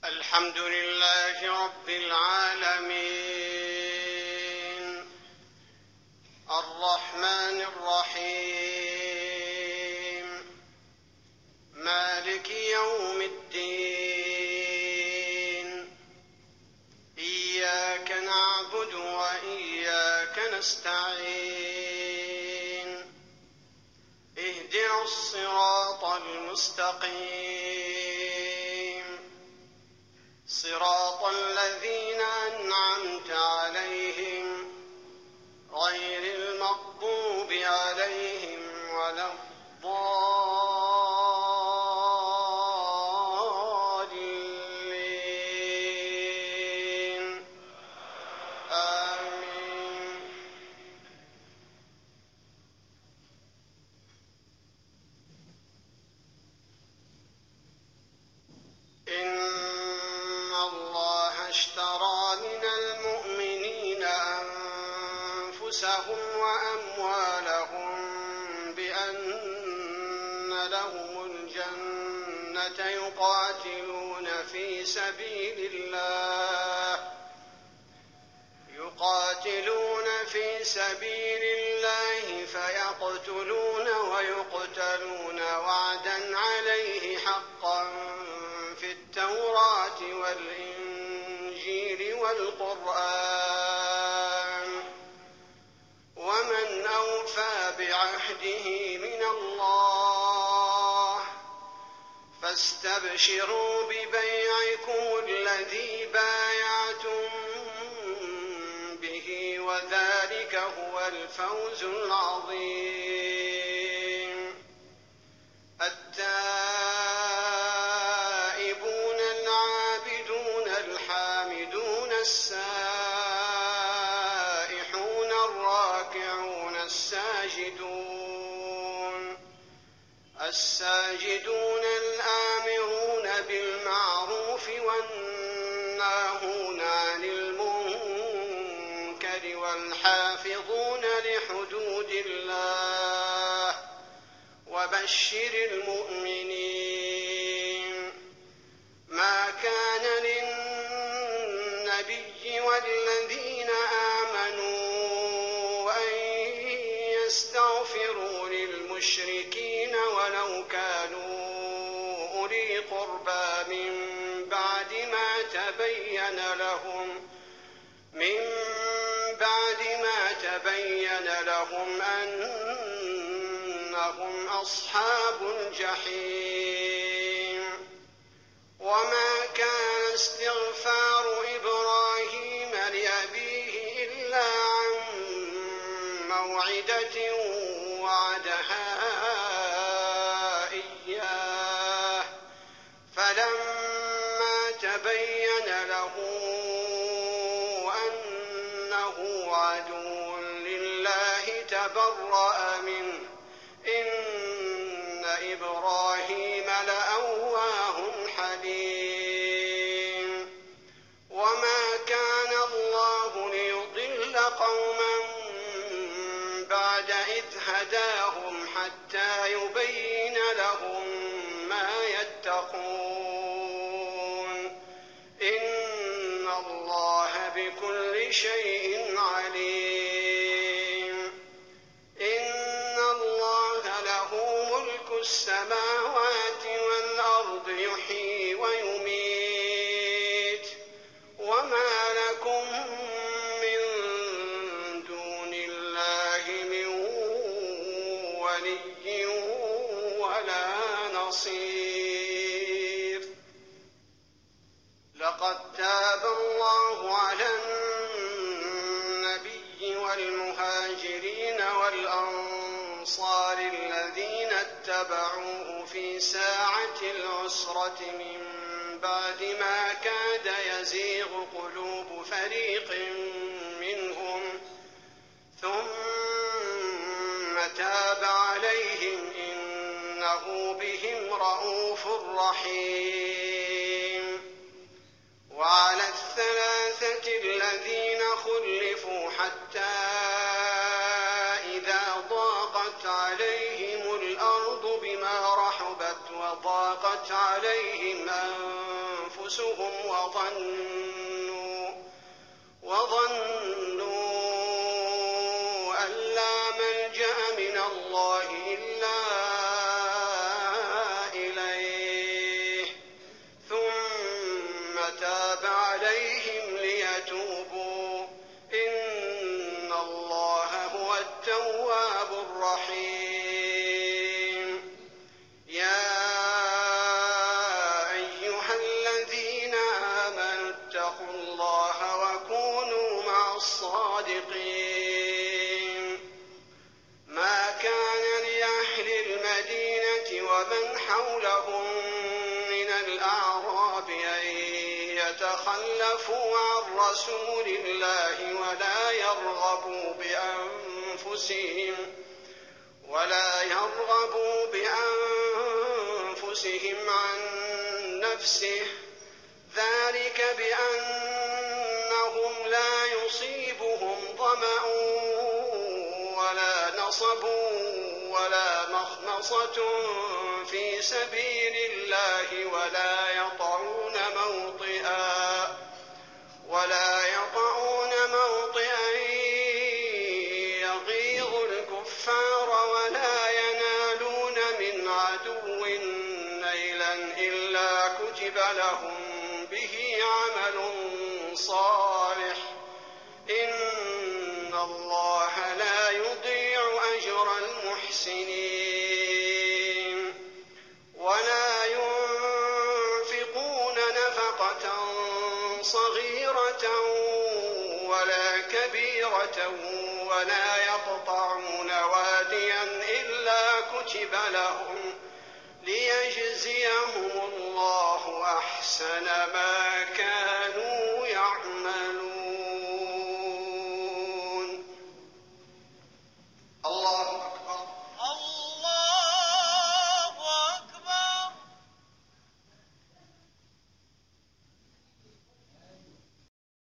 الحمد لله رب العالمين الرحمن الرحيم مالك يوم الدين إياك نعبد وإياك نستعين اهدنا الصراط المستقيم صراط الذين أنعمت عليهم غير المغضوب عليهم ولا الضالين آمين. إن الله اشترى من المؤمنين أنفسهم وأموالهم بأن لهم الجنة يقاتلون في سبيل الله فيقتلون ويقتلون وعدا عليه حقا في التوراة والإنجيل والقرآن ومن أوفى بعهده من الله فاستبشروا ببيعكم الذي بايعتم به وذلك هو الفوز العظيم. التائبون العابدون الحامدون السائحون الراكعون الساجدون الآمرون بالمعروف والناهون عن المنكر والحافظون لحدود الله وبشر المؤمنين. ما كان للنبي والذين آمنوا أن يستغفروا للمشركين ولو كانوا أولي قربى من بعد ما تبين لهم أنهم أصحاب الجحيم. وما كان استغفار إبراهيم لأبيه إلا عن موعدة وعدها إياه فلما تبين له أنه عدو لله تبرأ منه إن إبراهيم لأواه حليم. وما كان الله ليضل قوما بعد إذ هداهم حتى يبين لهم ما يتقون إن الله بكل شيء عليم. إن الله له ملك السماوات والأرض يحيي ويميت وما لكم من دون الله من ولي ولا نصير. لقد تاب الله على النبي والمهاجرين والأنصار الذين اتبعوه في ساعة العسرة من بعد ما كاد يزيغ قلوب فريق منهم ثم تاب عليهم إنه بهم رءوف رحيم. وعلى الثلاثة الذين خلفوا حتى إذا ضاقت عليهم الأرض بما رحبت وضاقت عليهم أنفسهم أنفسهم وظنوا أن لا ملجأ من الله إلا إليه ثم تاب عليهم ليتوبوا إن الله هو التواب الرحيم. يا أيها الذين آمنوا اتقوا الله وكونوا مع الصادقين. ما كان لأهل المدينة ومن حولهم من الأعراب أن يتخلفوا عن رسول الله ولا يرغبوا بأنفسهم عن نفسه، ذلك بأنهم لا يصيبهم ظمأ ولا نصب ولا مخمصة في سبيل الله ولا يطعون موطئا يغيظ الكفار ولا ينالون من عدو نيلا إلا كتب لهم به عمل صالح إن الله لا يضيع أجر المحسنين. ولا ينفقون نفقة صغيرة ولا كبيرة ولا يقطعون واديا إلا كتب لهم ليجزيهم الله أحسن ما كانوا